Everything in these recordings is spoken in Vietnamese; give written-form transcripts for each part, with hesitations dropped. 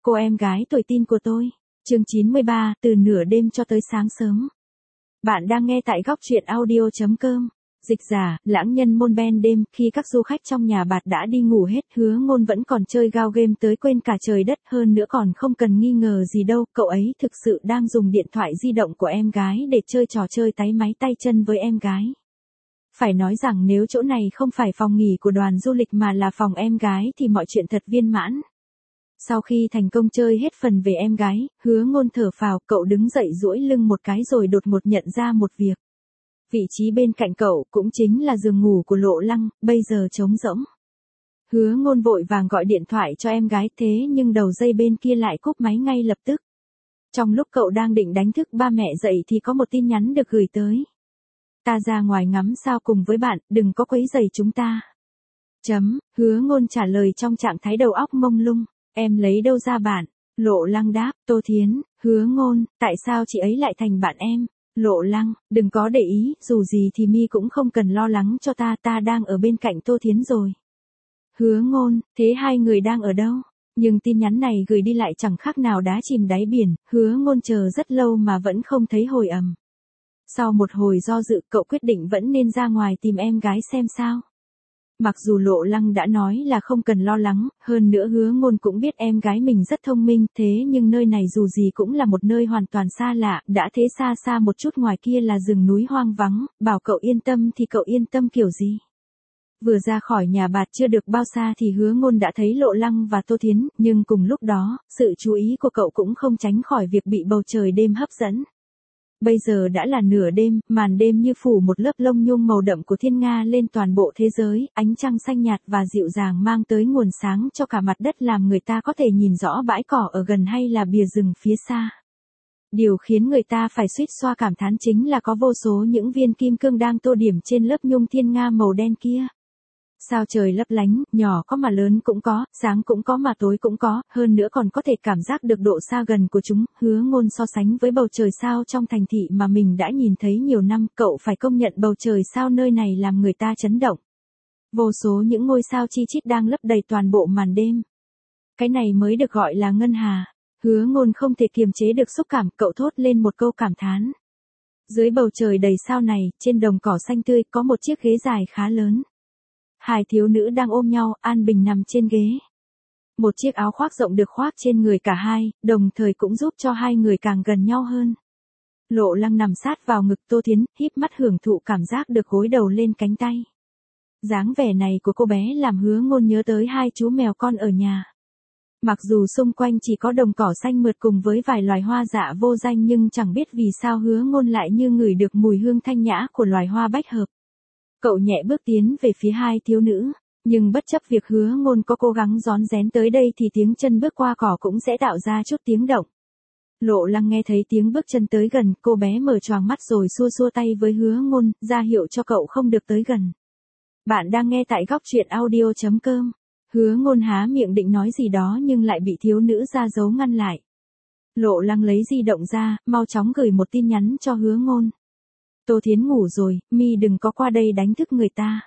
Cô em gái tuổi teen của tôi. Chương 93, từ nửa đêm cho tới sáng sớm. Bạn đang nghe tại góc truyện audio.com. Dịch giả, lãng nhân môn ben đêm, khi các du khách trong nhà bạt đã đi ngủ hết, Hứa Ngôn vẫn còn chơi gao game tới quên cả trời đất, hơn nữa còn không cần nghi ngờ gì đâu, cậu ấy thực sự đang dùng điện thoại di động của em gái để chơi trò chơi táy máy tay chân với em gái. Phải nói rằng nếu chỗ này không phải phòng nghỉ của đoàn du lịch mà là phòng em gái thì mọi chuyện thật viên mãn. Sau khi thành công chơi hết phần về em gái, Hứa Ngôn thở phào, cậu đứng dậy duỗi lưng một cái rồi đột ngột nhận ra một việc. Vị trí bên cạnh cậu cũng chính là giường ngủ của Lộ Lăng, bây giờ trống rỗng. Hứa Ngôn vội vàng gọi điện thoại cho em gái, thế nhưng đầu dây bên kia lại cúp máy ngay lập tức. Trong lúc cậu đang định đánh thức ba mẹ dậy thì có một tin nhắn được gửi tới. Ta ra ngoài ngắm sao cùng với bạn, đừng có quấy rầy chúng ta. Hứa Ngôn trả lời trong trạng thái đầu óc mông lung. Em lấy đâu ra bạn? Lộ Lăng đáp. Tô Thiến. Hứa Ngôn, tại sao chị ấy lại thành bạn em? Lộ Lăng, đừng có để ý, dù gì thì mi cũng không cần lo lắng cho ta đang ở bên cạnh Tô Thiến rồi. Hứa Ngôn, thế hai người đang ở đâu? Nhưng tin nhắn này gửi đi lại chẳng khác nào đá chìm đáy biển, Hứa Ngôn chờ rất lâu mà vẫn không thấy hồi âm. Sau một hồi do dự, cậu quyết định vẫn nên ra ngoài tìm em gái xem sao. Mặc dù Lộ Lăng đã nói là không cần lo lắng, hơn nữa Hứa Ngôn cũng biết em gái mình rất thông minh, thế nhưng nơi này dù gì cũng là một nơi hoàn toàn xa lạ, đã thế xa xa một chút ngoài kia là rừng núi hoang vắng, bảo cậu yên tâm thì cậu yên tâm kiểu gì. Vừa ra khỏi nhà bạt chưa được bao xa thì Hứa Ngôn đã thấy Lộ Lăng và Tô Thiến, nhưng cùng lúc đó, sự chú ý của cậu cũng không tránh khỏi việc bị bầu trời đêm hấp dẫn. Bây giờ đã là nửa đêm, màn đêm như phủ một lớp lông nhung màu đậm của thiên nga lên toàn bộ thế giới, ánh trăng xanh nhạt và dịu dàng mang tới nguồn sáng cho cả mặt đất làm người ta có thể nhìn rõ bãi cỏ ở gần hay là bìa rừng phía xa. Điều khiến người ta phải suýt xoa cảm thán chính là có vô số những viên kim cương đang tô điểm trên lớp nhung thiên nga màu đen kia. Sao trời lấp lánh, nhỏ có mà lớn cũng có, sáng cũng có mà tối cũng có, hơn nữa còn có thể cảm giác được độ xa gần của chúng. Hứa Ngôn so sánh với bầu trời sao trong thành thị mà mình đã nhìn thấy nhiều năm, cậu phải công nhận bầu trời sao nơi này làm người ta chấn động. Vô số những ngôi sao chi chít đang lấp đầy toàn bộ màn đêm. Cái này mới được gọi là ngân hà. Hứa Ngôn không thể kiềm chế được xúc cảm, cậu thốt lên một câu cảm thán. Dưới bầu trời đầy sao này, trên đồng cỏ xanh tươi, có một chiếc ghế dài khá lớn. Hai thiếu nữ đang ôm nhau, an bình nằm trên ghế. Một chiếc áo khoác rộng được khoác trên người cả hai, đồng thời cũng giúp cho hai người càng gần nhau hơn. Lộ Lăng nằm sát vào ngực Tô Thiến, híp mắt hưởng thụ cảm giác được gối đầu lên cánh tay. Dáng vẻ này của cô bé làm Hứa Ngôn nhớ tới hai chú mèo con ở nhà. Mặc dù xung quanh chỉ có đồng cỏ xanh mượt cùng với vài loài hoa dạ vô danh nhưng chẳng biết vì sao Hứa Ngôn lại như ngửi được mùi hương thanh nhã của loài hoa bách hợp. Cậu nhẹ bước tiến về phía hai thiếu nữ, nhưng bất chấp việc Hứa Ngôn có cố gắng rón rén tới đây thì tiếng chân bước qua cỏ cũng sẽ tạo ra chút tiếng động. Lộ Lăng nghe thấy tiếng bước chân tới gần, cô bé mở choàng mắt rồi xua xua tay với Hứa Ngôn, ra hiệu cho cậu không được tới gần. Bạn đang nghe tại góc truyện audio.com. Hứa Ngôn há miệng định nói gì đó nhưng lại bị thiếu nữ ra dấu ngăn lại. Lộ Lăng lấy di động ra, mau chóng gửi một tin nhắn cho Hứa Ngôn. Tô Thiến ngủ rồi, mi đừng có qua đây đánh thức người ta.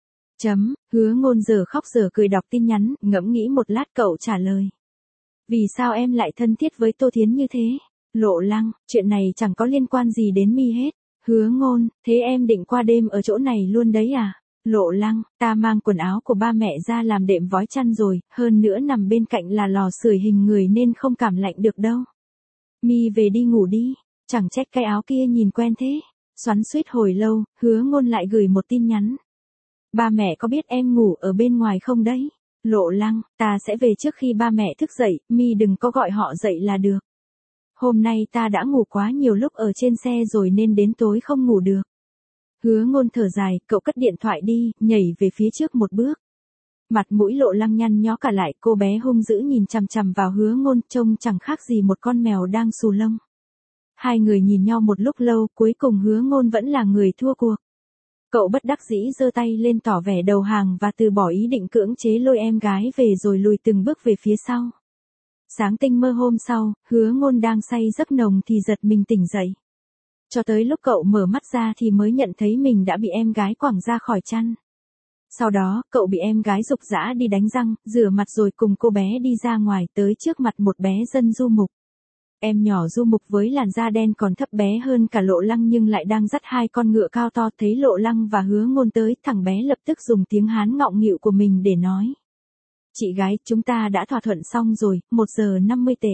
Hứa Ngôn giờ khóc giờ cười đọc tin nhắn, ngẫm nghĩ một lát cậu trả lời. Vì sao em lại thân thiết với Tô Thiến như thế? Lộ Lăng, chuyện này chẳng có liên quan gì đến mi hết. Hứa Ngôn, thế em định qua đêm ở chỗ này luôn đấy à? Lộ Lăng, ta mang quần áo của ba mẹ ra làm đệm vói chăn rồi, hơn nữa nằm bên cạnh là lò sưởi hình người nên không cảm lạnh được đâu. Mi về đi ngủ đi, chẳng trách cái áo kia nhìn quen thế. Xoắn xuýt hồi lâu, Hứa Ngôn lại gửi một tin nhắn. Ba mẹ có biết em ngủ ở bên ngoài không đấy? Lộ Lăng, ta sẽ về trước khi ba mẹ thức dậy, mi đừng có gọi họ dậy là được. Hôm nay ta đã ngủ quá nhiều lúc ở trên xe rồi nên đến tối không ngủ được. Hứa Ngôn thở dài, cậu cất điện thoại đi, nhảy về phía trước một bước. Mặt mũi Lộ Lăng nhăn nhó cả lại, cô bé hung dữ nhìn chằm chằm vào Hứa Ngôn, trông chẳng khác gì một con mèo đang xù lông. Hai người nhìn nhau một lúc lâu, cuối cùng Hứa Ngôn vẫn là người thua cuộc. Cậu bất đắc dĩ giơ tay lên tỏ vẻ đầu hàng và từ bỏ ý định cưỡng chế lôi em gái về rồi lùi từng bước về phía sau. Sáng tinh mơ hôm sau, Hứa Ngôn đang say giấc nồng thì giật mình tỉnh dậy. Cho tới lúc cậu mở mắt ra thì mới nhận thấy mình đã bị em gái quẳng ra khỏi chăn. Sau đó, cậu bị em gái giục giã đi đánh răng, rửa mặt rồi cùng cô bé đi ra ngoài tới trước mặt một bé dân du mục. Em nhỏ du mục với làn da đen còn thấp bé hơn cả Lộ Lăng nhưng lại đang dắt hai con ngựa cao to, thấy Lộ Lăng và Hứa Ngôn tới, thằng bé lập tức dùng tiếng Hán ngọng nghịu của mình để nói. Chị gái, chúng ta đã thỏa thuận xong rồi, 1 giờ 50 tệ.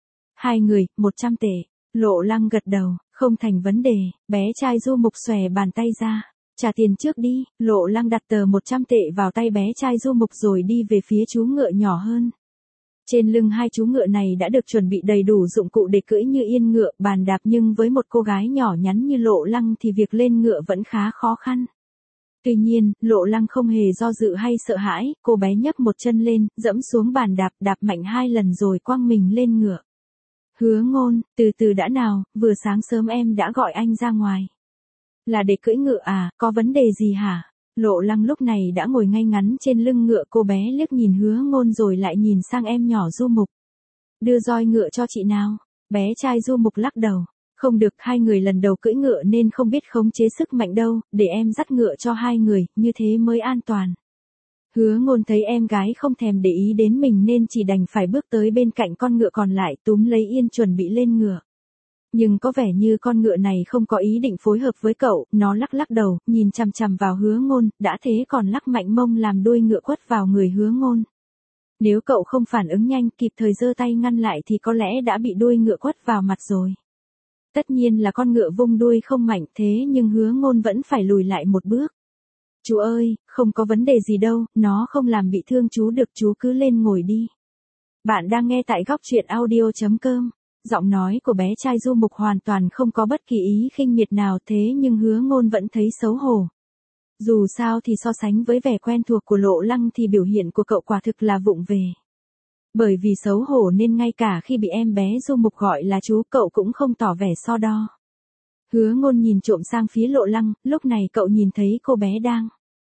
Hai người, 100 tệ. Lộ Lăng gật đầu, không thành vấn đề, bé trai du mục xòe bàn tay ra. Trả tiền trước đi, Lộ Lăng đặt tờ 100 tệ vào tay bé trai du mục rồi đi về phía chú ngựa nhỏ hơn. Trên lưng hai chú ngựa này đã được chuẩn bị đầy đủ dụng cụ để cưỡi như yên ngựa, bàn đạp, nhưng với một cô gái nhỏ nhắn như Lộ Lăng thì việc lên ngựa vẫn khá khó khăn. Tuy nhiên, Lộ Lăng không hề do dự hay sợ hãi, cô bé nhấc một chân lên, dẫm xuống bàn đạp, đạp mạnh 2 lần rồi quăng mình lên ngựa. Hứa Ngôn, từ từ đã nào, vừa sáng sớm em đã gọi anh ra ngoài. Là để cưỡi ngựa à, có vấn đề gì hả? Lộ Lăng lúc này đã ngồi ngay ngắn trên lưng ngựa, cô bé liếc nhìn Hứa Ngôn rồi lại nhìn sang em nhỏ du mục. Đưa roi ngựa cho chị nào. Bé trai du mục lắc đầu. Không được, hai người lần đầu cưỡi ngựa nên không biết khống chế sức mạnh đâu, để em dắt ngựa cho hai người, như thế mới an toàn. Hứa Ngôn thấy em gái không thèm để ý đến mình nên chỉ đành phải bước tới bên cạnh con ngựa còn lại, túm lấy yên chuẩn bị lên ngựa. Nhưng có vẻ như con ngựa này không có ý định phối hợp với cậu, nó lắc lắc đầu, nhìn chằm chằm vào Hứa Ngôn, đã thế còn lắc mạnh mông làm đuôi ngựa quất vào người Hứa Ngôn. Nếu cậu không phản ứng nhanh, kịp thời giơ tay ngăn lại thì có lẽ đã bị đuôi ngựa quất vào mặt rồi. Tất nhiên là con ngựa vung đuôi không mạnh, thế nhưng Hứa Ngôn vẫn phải lùi lại một bước. Chú ơi, không có vấn đề gì đâu, nó không làm bị thương chú được, chú cứ lên ngồi đi. Bạn đang nghe tại góc truyện audio.com. Giọng nói của bé trai du mục hoàn toàn không có bất kỳ ý khinh miệt nào, thế nhưng Hứa Ngôn vẫn thấy xấu hổ. Dù sao thì so sánh với vẻ quen thuộc của Lộ Lăng thì biểu hiện của cậu quả thực là vụng về. Bởi vì xấu hổ nên ngay cả khi bị em bé du mục gọi là chú, cậu cũng không tỏ vẻ so đo. Hứa Ngôn nhìn trộm sang phía Lộ Lăng, lúc này cậu nhìn thấy cô bé đang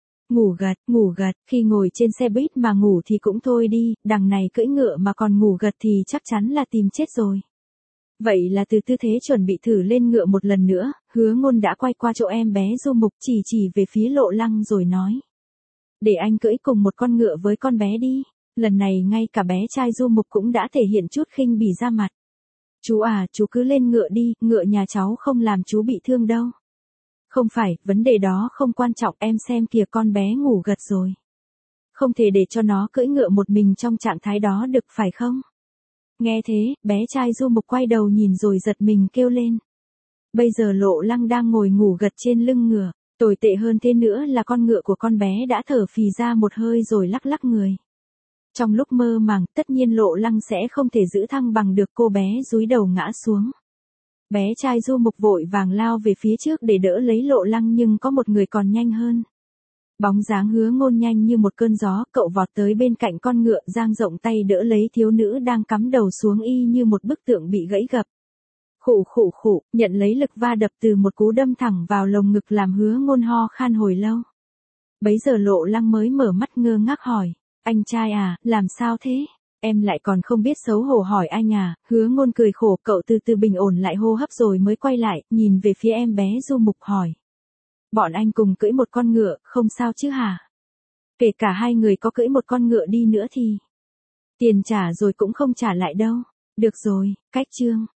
ngủ gật, khi ngồi trên xe buýt mà ngủ thì cũng thôi đi, đằng này cưỡi ngựa mà còn ngủ gật thì chắc chắn là tìm chết rồi. Vậy là từ tư thế chuẩn bị thử lên ngựa một lần nữa, Hứa Ngôn đã quay qua chỗ em bé du mục, chỉ về phía Lộ Lăng rồi nói. Để anh cưỡi cùng một con ngựa với con bé đi. Lần này ngay cả bé trai du mục cũng đã thể hiện chút khinh bỉ ra mặt. Chú à, chú cứ lên ngựa đi, ngựa nhà cháu không làm chú bị thương đâu. Không phải, vấn đề đó không quan trọng, em xem kìa con bé ngủ gật rồi. Không thể để cho nó cưỡi ngựa một mình trong trạng thái đó được phải không? Nghe thế, bé trai du mục quay đầu nhìn rồi giật mình kêu lên. Bây giờ Lộ Lăng đang ngồi ngủ gật trên lưng ngựa, tồi tệ hơn thế nữa là con ngựa của con bé đã thở phì ra một hơi rồi lắc lắc người. Trong lúc mơ màng, tất nhiên Lộ Lăng sẽ không thể giữ thăng bằng được, cô bé dúi đầu ngã xuống. Bé trai du mục vội vàng lao về phía trước để đỡ lấy Lộ Lăng nhưng có một người còn nhanh hơn. Bóng dáng Hứa Ngôn nhanh như một cơn gió, cậu vọt tới bên cạnh con ngựa, dang rộng tay đỡ lấy thiếu nữ đang cắm đầu xuống y như một bức tượng bị gãy gập. Khụ, nhận lấy lực va đập từ một cú đâm thẳng vào lồng ngực làm Hứa Ngôn ho khan hồi lâu. Bấy giờ Lộ Lăng mới mở mắt ngơ ngác hỏi, anh trai à, làm sao thế? Em lại còn không biết xấu hổ hỏi anh à? Hứa Ngôn cười khổ, cậu từ từ bình ổn lại hô hấp rồi mới quay lại, nhìn về phía em bé du mục hỏi. Bọn anh cùng cưỡi một con ngựa, không sao chứ hả? Kể cả hai người có cưỡi một con ngựa đi nữa thì tiền trả rồi cũng không trả lại đâu. Được rồi, cách chương.